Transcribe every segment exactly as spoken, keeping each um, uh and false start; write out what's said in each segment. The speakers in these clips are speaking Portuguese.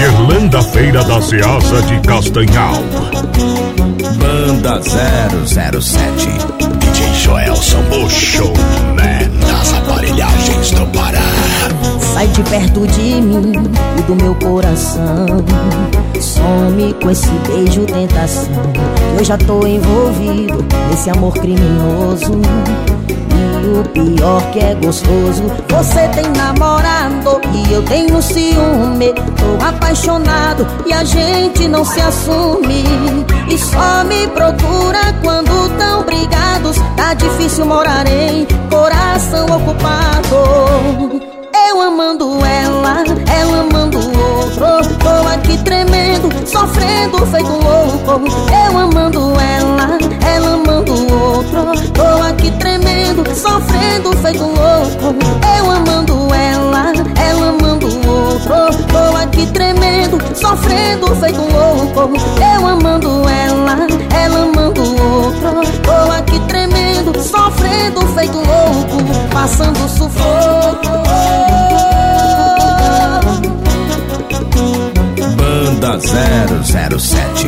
Gerlanda Feira da Ceasa de Castanhal. Banda zero zero sete, D J Joelson, o showman das aparelhagens do Pará. Sai de perto de mim e do meu coração, some com esse beijo tentação. Eu já tô envolvido nesse amor criminoso, e o pior que é gostoso. Você tem namorado e eu tenho ciúme. Tô apaixonado e a gente não se assume, e só me procura quando tão brigados. Tá difícil morar em coração ocupado. Eu amando ela, ela amando outro. Tô aqui tremendo, sofrendo feito louco. Eu amando ela, ela amando outro. Tô aqui tremendo, sofrendo feito louco. Eu amando ela, ela amando outro. Tô aqui tremendo, sofrendo feito louco. Eu amando ela, ela amando outro. Tô aqui tremendo, sofrendo feito louco, passando sufoco. Banda zero zero sete.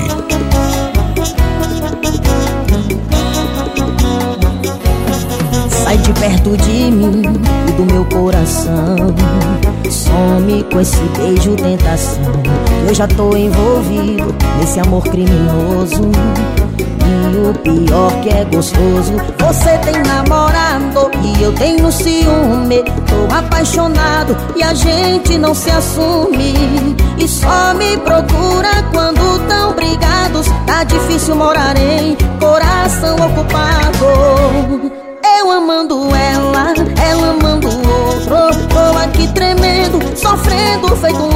Sai de perto de mim e do meu coração, some com esse beijo tentação. Eu já tô envolvido nesse amor criminoso, e o pior que é gostoso. Você tem namorado e eu tenho ciúme. Tô apaixonado e a gente não se assume, e só me procura quando tão brigados. Tá difícil morar em coração ocupado. Eu amando ela, ela amando outro. Tô aqui tremendo, sofrendo feito